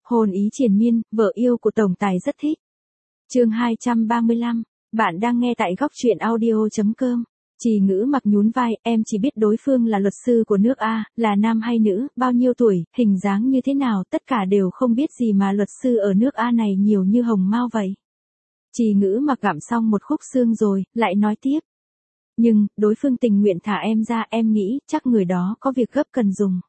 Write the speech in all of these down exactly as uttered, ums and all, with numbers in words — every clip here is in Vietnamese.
Hồn ý triền miên, vợ yêu của tổng tài rất thích. Chương hai trăm ba mươi lăm, bạn đang nghe tại góc truyện audio chấm com. Trì Ngữ Mặc nhún vai, em chỉ biết đối phương là luật sư của nước A, là nam hay nữ, bao nhiêu tuổi, hình dáng như thế nào, tất cả đều không biết gì mà luật sư ở nước A này nhiều như hồng mao vậy. Trì Ngữ Mặc gặm xong một khúc xương rồi, lại nói tiếp. Nhưng, đối phương tình nguyện thả em ra, em nghĩ, chắc người đó có việc gấp cần dùng.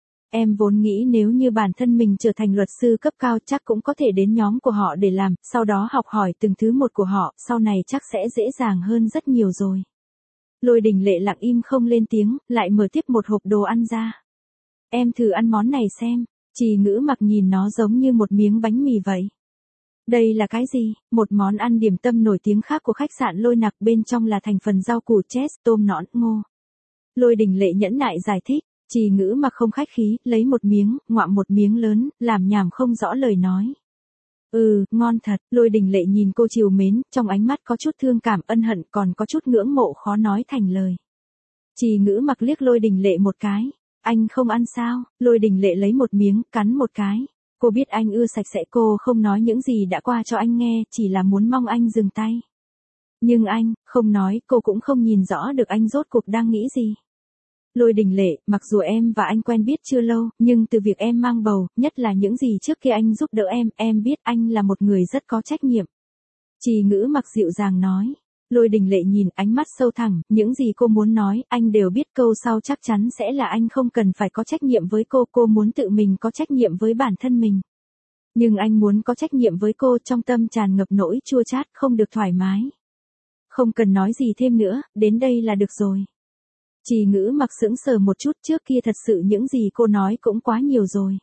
Em vốn nghĩ nếu như bản thân mình trở thành luật sư cấp cao chắc cũng có thể đến nhóm của họ để làm, sau đó học hỏi từng thứ một của họ, sau này chắc sẽ dễ dàng hơn rất nhiều rồi. Lôi Đình Lệ lặng im không lên tiếng, lại mở tiếp một hộp đồ ăn ra. Em thử ăn món này xem. Trì Ngữ Mặc nhìn nó giống như một miếng bánh mì vậy. Đây là cái gì? Một món ăn điểm tâm nổi tiếng khác của khách sạn Lôi Nặc, bên trong là thành phần rau củ chess, tôm nõn, ngô. Lôi Đình Lệ nhẫn nại giải thích. Trì Ngữ Mặc không khách khí, lấy một miếng, ngoạm một miếng lớn, làm nhảm không rõ lời nói. Ừ, ngon thật. Lôi Đình Lệ nhìn cô trìu mến, trong ánh mắt có chút thương cảm, ân hận, còn có chút ngưỡng mộ khó nói thành lời. Trì Ngữ Mặc liếc Lôi Đình Lệ một cái. Anh không ăn sao? Lôi Đình Lệ lấy một miếng, cắn một cái. Cô biết anh ưa sạch sẽ, cô không nói những gì đã qua cho anh nghe, chỉ là muốn mong anh dừng tay. Nhưng anh, không nói, cô cũng không nhìn rõ được anh rốt cuộc đang nghĩ gì. Lôi Đình Lệ, mặc dù em và anh quen biết chưa lâu, nhưng từ việc em mang bầu, nhất là những gì trước kia anh giúp đỡ em, em biết anh là một người rất có trách nhiệm. Trì Ngữ Mặc dịu dàng nói. Lôi Đình Lệ nhìn, ánh mắt sâu thẳm, những gì cô muốn nói, anh đều biết, câu sau chắc chắn sẽ là anh không cần phải có trách nhiệm với cô, cô muốn tự mình có trách nhiệm với bản thân mình. Nhưng anh muốn có trách nhiệm với cô, trong tâm tràn ngập nỗi chua chát, không được thoải mái. Không cần nói gì thêm nữa, đến đây là được rồi. Trì Ngữ Mặc sững sờ một chút, trước kia thật sự những gì cô nói cũng quá nhiều rồi.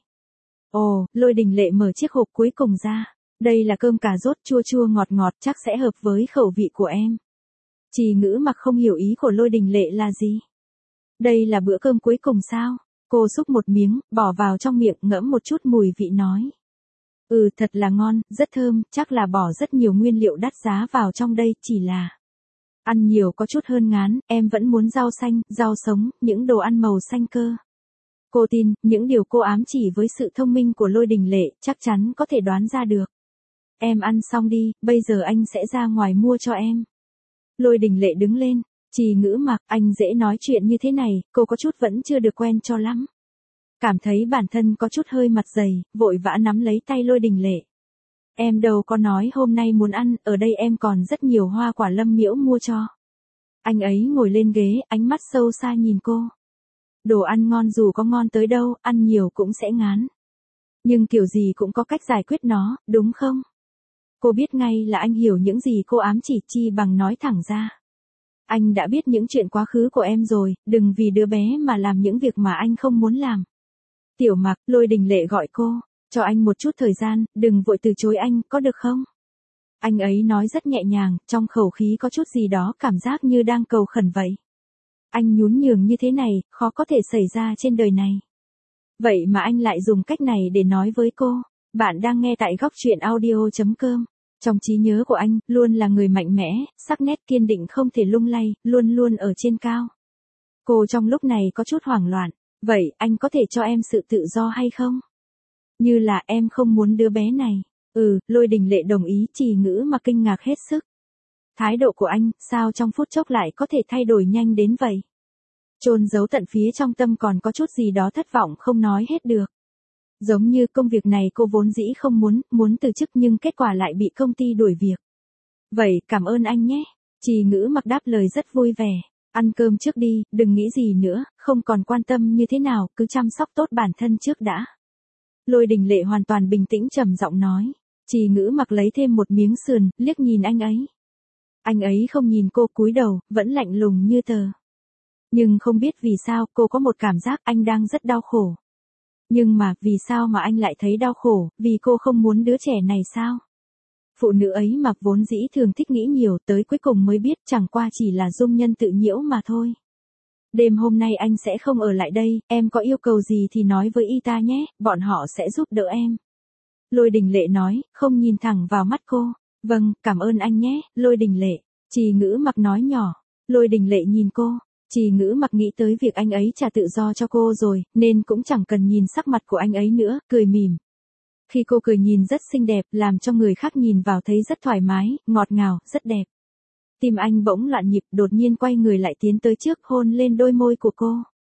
Ồ, Lôi Đình Lệ mở chiếc hộp cuối cùng ra. Đây là cơm cà rốt chua chua ngọt ngọt, chắc sẽ hợp với khẩu vị của em. Trì Ngữ Mặc không hiểu ý của Lôi Đình Lệ là gì. Đây là bữa cơm cuối cùng sao? Cô xúc một miếng, bỏ vào trong miệng, ngẫm một chút mùi vị nói. Ừ, thật là ngon, rất thơm, chắc là bỏ rất nhiều nguyên liệu đắt giá vào trong đây, chỉ là... Ăn nhiều có chút hơn ngán, em vẫn muốn rau xanh, rau sống, những đồ ăn màu xanh cơ. Cô tin, những điều cô ám chỉ với sự thông minh của Lôi Đình Lệ, chắc chắn có thể đoán ra được. Em ăn xong đi, bây giờ anh sẽ ra ngoài mua cho em. Lôi Đình Lệ đứng lên. Trì Ngữ Mặc, anh dễ nói chuyện như thế này, cô có chút vẫn chưa được quen cho lắm. Cảm thấy bản thân có chút hơi mặt dày, vội vã nắm lấy tay Lôi Đình Lệ. Em đâu có nói hôm nay muốn ăn, ở đây em còn rất nhiều hoa quả Lâm Miễu mua cho. Anh ấy ngồi lên ghế, ánh mắt sâu xa nhìn cô. Đồ ăn ngon dù có ngon tới đâu, ăn nhiều cũng sẽ ngán. Nhưng kiểu gì cũng có cách giải quyết nó, đúng không? Cô biết ngay là anh hiểu những gì cô ám chỉ, chi bằng nói thẳng ra. Anh đã biết những chuyện quá khứ của em rồi, đừng vì đứa bé mà làm những việc mà anh không muốn làm. Tiểu Mặc, Lôi Đình Lệ gọi cô. Cho anh một chút thời gian, đừng vội từ chối anh, có được không? Anh ấy nói rất nhẹ nhàng, trong khẩu khí có chút gì đó cảm giác như đang cầu khẩn vậy. Anh nhún nhường như thế này, khó có thể xảy ra trên đời này. Vậy mà anh lại dùng cách này để nói với cô. Bạn đang nghe tại góc truyện audio chấm com. Trong trí nhớ của anh, luôn là người mạnh mẽ, sắc nét kiên định không thể lung lay, luôn luôn ở trên cao. Cô trong lúc này có chút hoảng loạn. Vậy, anh có thể cho em sự tự do hay không? Như là em không muốn đứa bé này. Ừ, Lôi Đình Lệ đồng ý. Trì Ngữ Mặc kinh ngạc hết sức. Thái độ của anh, sao trong phút chốc lại có thể thay đổi nhanh đến vậy? Chôn giấu tận phía trong tâm còn có chút gì đó thất vọng không nói hết được. Giống như công việc này cô vốn dĩ không muốn, muốn từ chức nhưng kết quả lại bị công ty đuổi việc. Vậy, cảm ơn anh nhé. Trì Ngữ Mặc đáp lời rất vui vẻ. Ăn cơm trước đi, đừng nghĩ gì nữa, không còn quan tâm như thế nào, cứ chăm sóc tốt bản thân trước đã. Lôi Đình Lệ hoàn toàn bình tĩnh trầm giọng nói. Trì Ngữ Mặc lấy thêm một miếng sườn, liếc nhìn anh ấy. Anh ấy không nhìn cô, cúi đầu, vẫn lạnh lùng như tờ. Nhưng không biết vì sao, cô có một cảm giác anh đang rất đau khổ. Nhưng mà, vì sao mà anh lại thấy đau khổ, vì cô không muốn đứa trẻ này sao? Phụ nữ ấy mà vốn dĩ thường thích nghĩ nhiều, tới cuối cùng mới biết chẳng qua chỉ là dung nhân tự nhiễu mà thôi. Đêm hôm nay anh sẽ không ở lại đây, em có yêu cầu gì thì nói với y ta nhé, bọn họ sẽ giúp đỡ em. Lôi Đình Lệ nói, không nhìn thẳng vào mắt cô. Vâng, cảm ơn anh nhé, Lôi Đình Lệ. Trì Ngữ Mặc nói nhỏ. Lôi Đình Lệ nhìn cô. Trì Ngữ Mặc nghĩ tới việc anh ấy trả tự do cho cô rồi, nên cũng chẳng cần nhìn sắc mặt của anh ấy nữa, cười mỉm. Khi cô cười nhìn rất xinh đẹp, làm cho người khác nhìn vào thấy rất thoải mái, ngọt ngào, rất đẹp. Tim anh bỗng loạn nhịp, đột nhiên quay người lại tiến tới trước, hôn lên đôi môi của cô.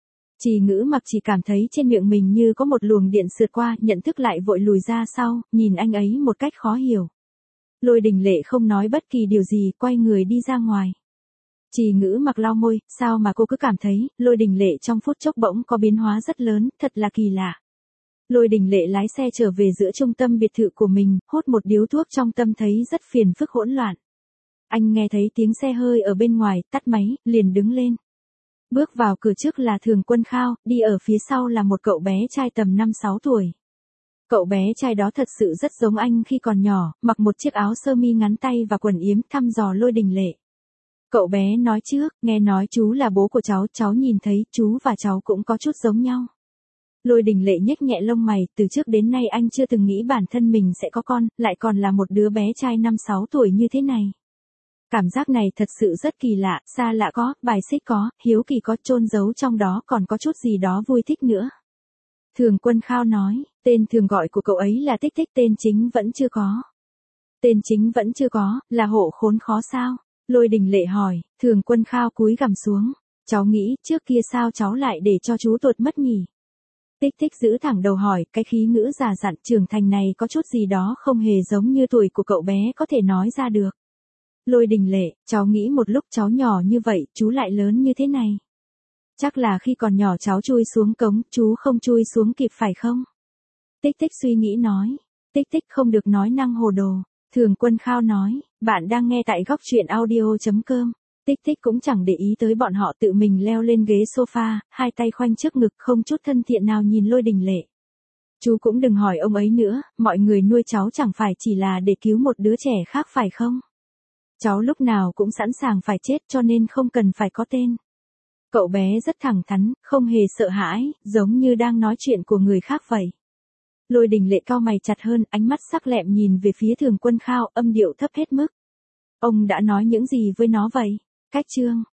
Trì Ngữ Mặc chỉ cảm thấy trên miệng mình như có một luồng điện sượt qua, nhận thức lại vội lùi ra sau, nhìn anh ấy một cách khó hiểu. Lôi Đình Lệ không nói bất kỳ điều gì, quay người đi ra ngoài. Trì Ngữ Mặc lau môi, sao mà cô cứ cảm thấy, Lôi Đình Lệ trong phút chốc bỗng có biến hóa rất lớn, thật là kỳ lạ. Lôi Đình Lệ lái xe trở về giữa trung tâm biệt thự của mình, hút một điếu thuốc trong tâm thấy rất phiền phức hỗn loạn. Anh nghe thấy tiếng xe hơi ở bên ngoài, tắt máy, liền đứng lên. Bước vào cửa trước là Thường Quân Khao, đi ở phía sau là một cậu bé trai tầm năm sáu tuổi. Cậu bé trai đó thật sự rất giống anh khi còn nhỏ, mặc một chiếc áo sơ mi ngắn tay và quần yếm, thăm dò Lôi Đình Lệ. Cậu bé nói trước, nghe nói chú là bố của cháu, cháu nhìn thấy chú và cháu cũng có chút giống nhau. Lôi Đình Lệ nhếch nhẹ lông mày, từ trước đến nay anh chưa từng nghĩ bản thân mình sẽ có con, lại còn là một đứa bé trai năm sáu tuổi như thế này. Cảm giác này thật sự rất kỳ lạ, xa lạ có, bài xích có, hiếu kỳ có, chôn giấu trong đó còn có chút gì đó vui thích nữa. Thường Quân Khao nói, tên thường gọi của cậu ấy là Tích Tích, tên chính vẫn chưa có. Tên chính vẫn chưa có, là hộ khốn khó sao? Lôi Đình Lệ hỏi, Thường Quân Khao cúi gằm xuống. Cháu nghĩ, trước kia sao cháu lại để cho chú tuột mất nhỉ? Tích Tích giữ thẳng đầu hỏi, cái khí ngữ già dặn trưởng thành này có chút gì đó không hề giống như tuổi của cậu bé có thể nói ra được. Lôi Đình Lệ, cháu nghĩ một lúc cháu nhỏ như vậy, chú lại lớn như thế này. Chắc là khi còn nhỏ cháu chui xuống cống, chú không chui xuống kịp phải không? Tích Tích suy nghĩ nói. Tích Tích không được nói năng hồ đồ. Thường Quân Khao nói, bạn đang nghe tại góc truyện audio.com. Tích Tích cũng chẳng để ý tới bọn họ, tự mình leo lên ghế sofa, hai tay khoanh trước ngực, không chút thân thiện nào nhìn Lôi Đình Lệ. Chú cũng đừng hỏi ông ấy nữa, mọi người nuôi cháu chẳng phải chỉ là để cứu một đứa trẻ khác phải không? Cháu lúc nào cũng sẵn sàng phải chết cho nên không cần phải có tên. Cậu bé rất thẳng thắn, không hề sợ hãi, giống như đang nói chuyện của người khác vậy. Lôi Đình Lệ cau mày chặt hơn, ánh mắt sắc lẹm nhìn về phía Thường Quân Khao, âm điệu thấp hết mức. Ông đã nói những gì với nó vậy? Cách chương.